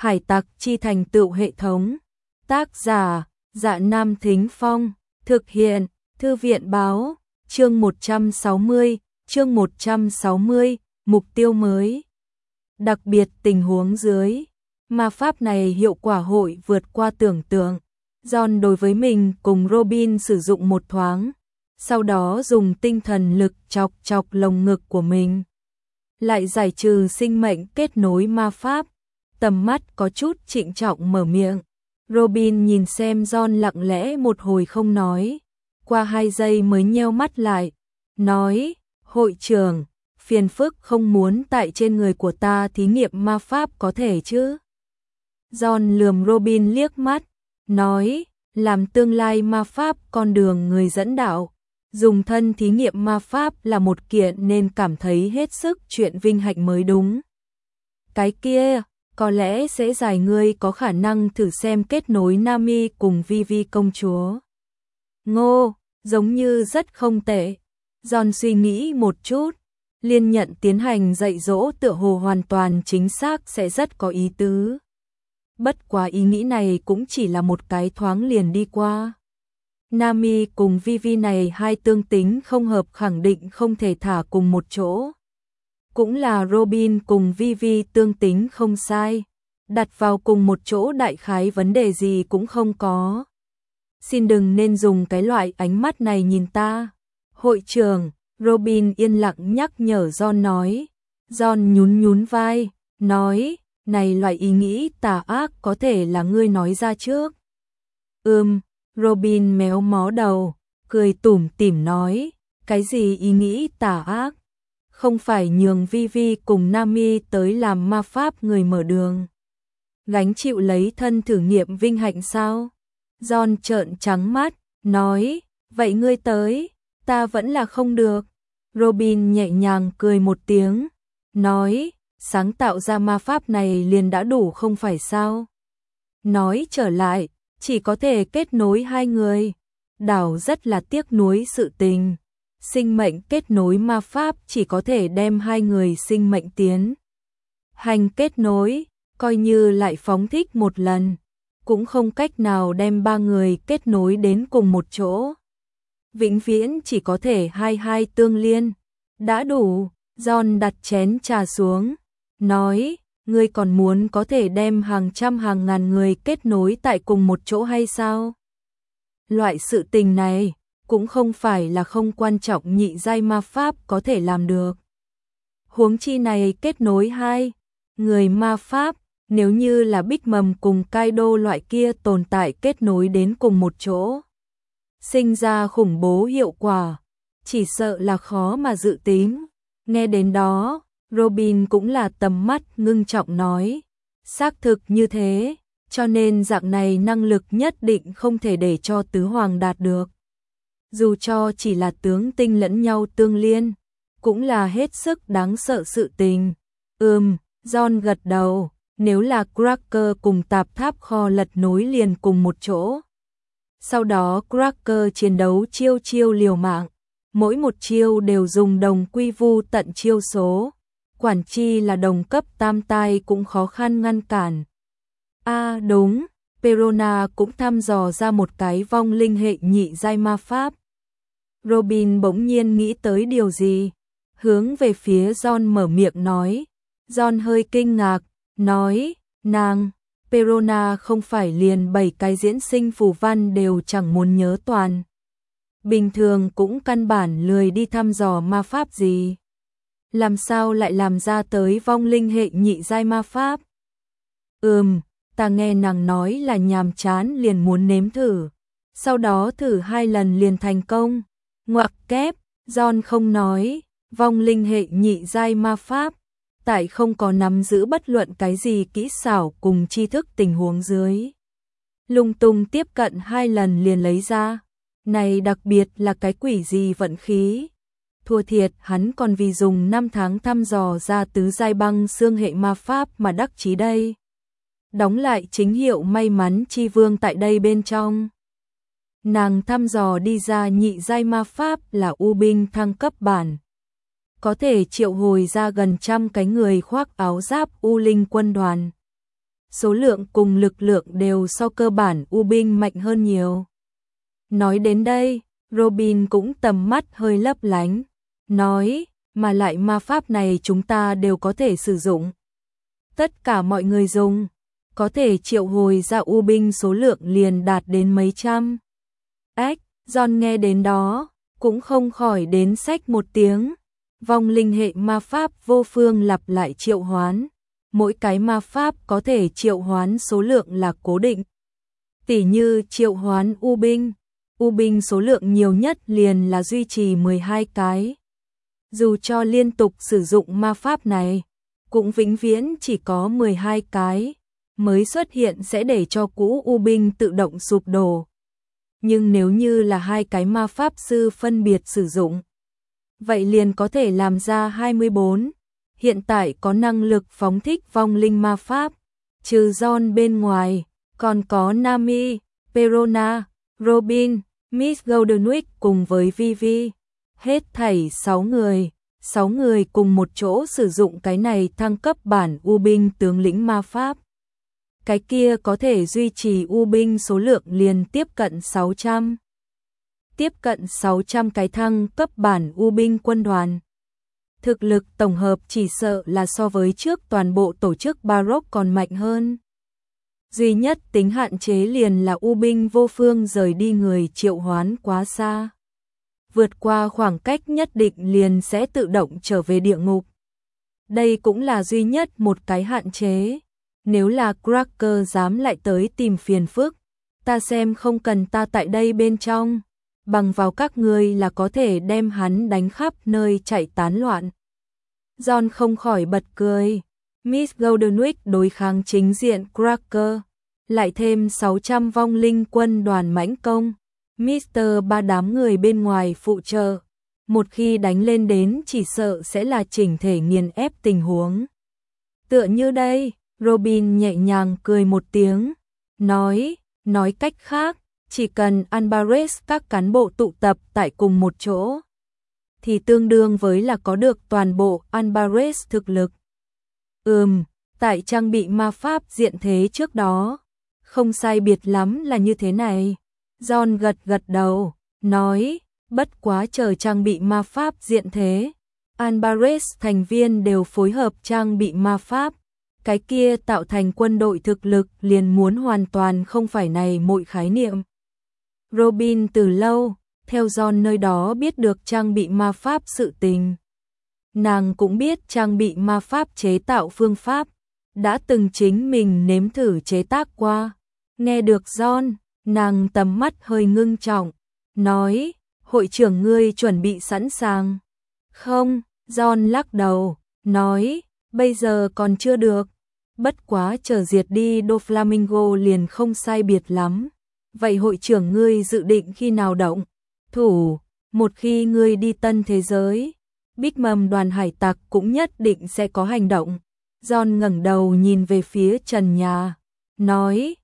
Hải tặc chi thành tựu hệ thống. Tác giả, Dạ Nam Thính Phong. Thực hiện, Thư viện báo. Chương 160, mục tiêu mới. Đặc biệt tình huống dưới, ma pháp này hiệu quả hội vượt qua tưởng tượng. John đối với mình cùng Robin sử dụng một thoáng, sau đó dùng tinh thần lực chọc chọc lồng ngực của mình. Lại giải trừ sinh mệnh kết nối ma pháp, tầm mắt có chút trịnh trọng mở miệng. Robin nhìn xem John lặng lẽ một hồi không nói, qua 2 giây mới nheo mắt lại, nói, hội trưởng, phiền phức không muốn tại trên người của ta thí nghiệm ma pháp có thể chứ? John lườm Robin liếc mắt, nói, làm tương lai ma pháp con đường người dẫn đạo, dùng thân thí nghiệm ma pháp là một kiện nên cảm thấy hết sức chuyện vinh hạnh mới đúng. Cái kia, có lẽ sẽ giải ngươi có khả năng thử xem kết nối Nami cùng Vivi công chúa. Ngô, giống như rất không tệ. John suy nghĩ một chút, liên nhận tiến hành dạy dỗ tựa hồ hoàn toàn chính xác sẽ rất có ý tứ. Bất quá ý nghĩ này cũng chỉ là một cái thoáng liền đi qua. Nami cùng Vivi này hai tương tính không hợp khẳng định không thể thả cùng một chỗ. Cũng là Robin cùng Vivi tương tính không sai, đặt vào cùng một chỗ đại khái vấn đề gì cũng không có. Xin đừng nên dùng cái loại ánh mắt này nhìn ta. Hội trưởng, Robin yên lặng nhắc nhở John nói. John nhún vai, nói, này loại ý nghĩ tà ác có thể là ngươi nói ra trước. Robin méo mó đầu, cười tủm tỉm nói, cái gì ý nghĩ tà ác? Không phải nhường Vivi cùng Nami tới làm ma pháp người mở đường, gánh chịu lấy thân thử nghiệm vinh hạnh sao? John trợn trắng mắt, nói, vậy ngươi tới, ta vẫn là không được. Robin nhẹ nhàng cười một tiếng, nói, sáng tạo ra ma pháp này liền đã đủ không phải sao? Nói trở lại, chỉ có thể kết nối hai người. Đảo rất là tiếc nuối sự tình. Sinh mệnh kết nối ma pháp chỉ có thể đem hai người sinh mệnh tiến hành kết nối, coi như lại phóng thích một lần, cũng không cách nào đem ba người kết nối đến cùng một chỗ. Vĩnh viễn chỉ có thể hai tương liên. Đã đủ. John đặt chén trà xuống, nói, ngươi còn muốn có thể đem hàng trăm hàng ngàn người kết nối tại cùng một chỗ hay sao? Loại sự tình này cũng không phải là không quan trọng nhị giai ma pháp có thể làm được. Huống chi này kết nối hai người ma pháp, nếu như là Bích Mầm cùng Kaido loại kia tồn tại kết nối đến cùng một chỗ, sinh ra khủng bố hiệu quả, chỉ sợ là khó mà dự tính. Nghe đến đó, Robin cũng là tầm mắt ngưng trọng nói, xác thực như thế, cho nên dạng này năng lực nhất định không thể để cho tứ hoàng đạt được. Dù cho chỉ là tướng tinh lẫn nhau tương liên, cũng là hết sức đáng sợ sự tình. John gật đầu, nếu là Cracker cùng tạp tháp kho lật nối liền cùng một chỗ. Sau đó Cracker chiến đấu chiêu liều mạng, mỗi một chiêu đều dùng đồng quy vu tận chiêu số. Quản chi là đồng cấp tam tai cũng khó khăn ngăn cản. Đúng, Perona cũng thăm dò ra một cái vong linh hệ nhị giai ma pháp. Robin bỗng nhiên nghĩ tới điều gì, hướng về phía John mở miệng nói. John hơi kinh ngạc, nói, nàng, Perona không phải liền 7 cái diễn sinh phù văn đều chẳng muốn nhớ toàn. Bình thường cũng căn bản lười đi thăm dò ma pháp gì. Làm sao lại làm ra tới vong linh hệ nhị giai ma pháp? Ta nghe nàng nói là nhàm chán liền muốn nếm thử. Sau đó thử 2 lần liền thành công. Ngoặc kép, John không nói, vong linh hệ nhị giai ma pháp, tại không có nắm giữ bất luận cái gì kỹ xảo cùng tri thức tình huống dưới. Lung tung tiếp cận 2 lần liền lấy ra. Này đặc biệt là cái quỷ gì vận khí. Thua thiệt hắn còn vì dùng 5 tháng thăm dò ra tứ giai băng xương hệ ma pháp mà đắc chí đây. Đóng lại chính hiệu may mắn chi vương tại đây bên trong. Nàng thăm dò đi ra nhị giai ma pháp là U binh thăng cấp bản. Có thể triệu hồi ra gần trăm cái người khoác áo giáp U linh quân đoàn. số lượng cùng lực lượng đều so cơ bản U binh mạnh hơn nhiều. Nói đến đây, Robin cũng tầm mắt hơi lấp lánh, nói, mà lại ma pháp này chúng ta đều có thể sử dụng. Tất cả mọi người dùng, có thể triệu hồi ra U binh số lượng liền đạt đến mấy trăm. John nghe đến đó, cũng không khỏi đến xách một tiếng. Vong linh hệ ma pháp vô phương lặp lại triệu hoán. Mỗi cái ma pháp có thể triệu hoán số lượng là cố định. Tỉ như triệu hoán U binh số lượng nhiều nhất liền là duy trì 12 cái. Dù cho liên tục sử dụng ma pháp này, cũng vĩnh viễn chỉ có 12 cái mới xuất hiện sẽ để cho cũ U binh tự động sụp đổ. Nhưng nếu như là hai cái ma pháp sư phân biệt sử dụng, vậy liền có thể làm ra 24. Hiện tại có năng lực phóng thích vong linh ma pháp, trừ John bên ngoài, còn có Nami, Perona, Robin, Miss Goldenwick cùng với Vivi. Hết thảy 6 người. 6 người cùng một chỗ sử dụng cái này thăng cấp bản U binh tướng lĩnh ma pháp. Cái kia có thể duy trì U binh số lượng liền tiếp cận 600. Tiếp cận 600 cái thăng cấp bản U binh quân đoàn. Thực lực tổng hợp chỉ sợ là so với trước toàn bộ tổ chức Baroque còn mạnh hơn. Duy nhất tính hạn chế liền là U binh vô phương rời đi người triệu hoán quá xa. Vượt qua khoảng cách nhất định liền sẽ tự động trở về địa ngục. Đây cũng là duy nhất một cái hạn chế. Nếu là Cracker dám lại tới tìm phiền phức, ta xem không cần ta tại đây bên trong, bằng vào các ngươi là có thể đem hắn đánh khắp nơi chạy tán loạn. John không khỏi bật cười. Miss Goldenwick đối kháng chính diện Cracker, lại thêm 600 vong linh quân đoàn mãnh công. Mr. Ba đám người bên ngoài phụ trợ, một khi đánh lên đến chỉ sợ sẽ là chỉnh thể nghiền ép tình huống. Tựa như đây, Robin nhẹ nhàng cười một tiếng, nói cách khác, chỉ cần Alvarez các cán bộ tụ tập tại cùng một chỗ, thì tương đương với là có được toàn bộ Alvarez thực lực. Tại trang bị ma pháp diện thế trước đó, không sai biệt lắm là như thế này. John gật đầu, nói, bất quá chờ trang bị ma pháp diện thế, Alvarez thành viên đều phối hợp trang bị ma pháp, cái kia tạo thành quân đội thực lực liền muốn hoàn toàn không phải này mọi khái niệm. Robin từ lâu, theo John nơi đó biết được trang bị ma pháp sự tình. Nàng cũng biết trang bị ma pháp chế tạo phương pháp, đã từng chính mình nếm thử chế tác qua. Nghe được John, nàng tầm mắt hơi ngưng trọng, nói, hội trưởng ngươi chuẩn bị sẵn sàng. Không, John lắc đầu, nói, bây giờ còn chưa được, bất quá chờ diệt đi Doflamingo liền không sai biệt lắm. Vậy hội trưởng ngươi dự định khi nào động thủ? Một khi ngươi đi tân thế giới, Big Mom đoàn hải tặc cũng nhất định sẽ có hành động. John ngẩng đầu nhìn về phía trần nhà, nói,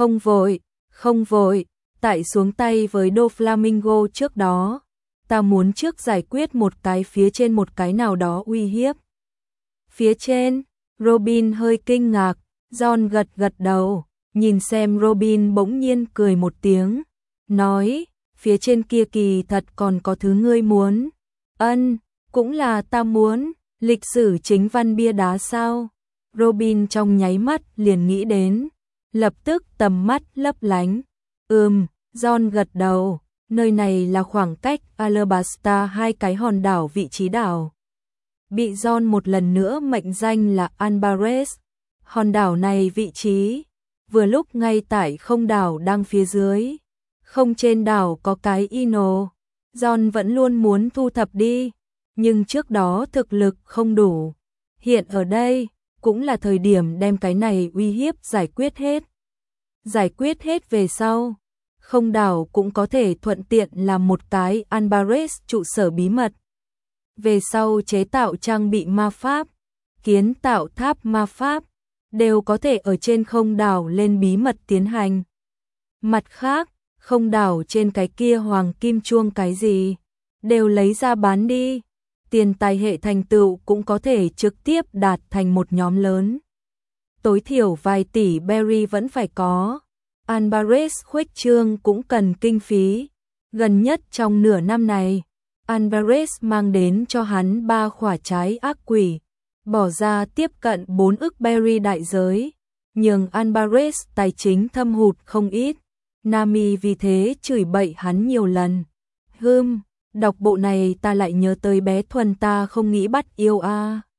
không vội, tại xuống tay với Doflamingo trước đó, ta muốn trước giải quyết một cái phía trên một cái nào đó uy hiếp. Phía trên, Robin hơi kinh ngạc, John gật đầu, nhìn xem Robin bỗng nhiên cười một tiếng, nói, phía trên kia kỳ thật còn có thứ ngươi muốn. Cũng là ta muốn, lịch sử chính văn bia đá sao? Robin trong nháy mắt liền nghĩ đến, lập tức tầm mắt lấp lánh. John gật đầu, nơi này là khoảng cách Alabasta 2 cái hòn đảo vị trí đảo. Bị John một lần nữa mệnh danh là Alvarez. Hòn đảo này vị trí, vừa lúc ngay tại không đảo đang phía dưới. Không trên đảo có cái Ino. John vẫn luôn muốn thu thập đi, nhưng trước đó thực lực không đủ. Hiện ở đây, cũng là thời điểm đem cái này uy hiếp giải quyết hết. Giải quyết hết về sau, không đảo cũng có thể thuận tiện làm một cái Alvarez trụ sở bí mật. Về sau chế tạo trang bị ma pháp, kiến tạo tháp ma pháp, đều có thể ở trên không đảo lên bí mật tiến hành. Mặt khác, không đảo trên cái kia hoàng kim chuông cái gì, đều lấy ra bán đi. Tiền tài hệ thành tựu cũng có thể trực tiếp đạt thành một nhóm lớn. tối thiểu vài tỷ berry vẫn phải có. Alvarez khuếch trương cũng cần kinh phí. Gần nhất trong nửa năm này, Alvarez mang đến cho hắn 3 quả trái ác quỷ, bỏ ra tiếp cận 4 ức berry đại giới, nhưng Alvarez tài chính thâm hụt không ít. Nami vì thế chửi bậy hắn nhiều lần. Đọc bộ này ta lại nhớ tới bé Thuần ta không nghĩ bắt yêu a.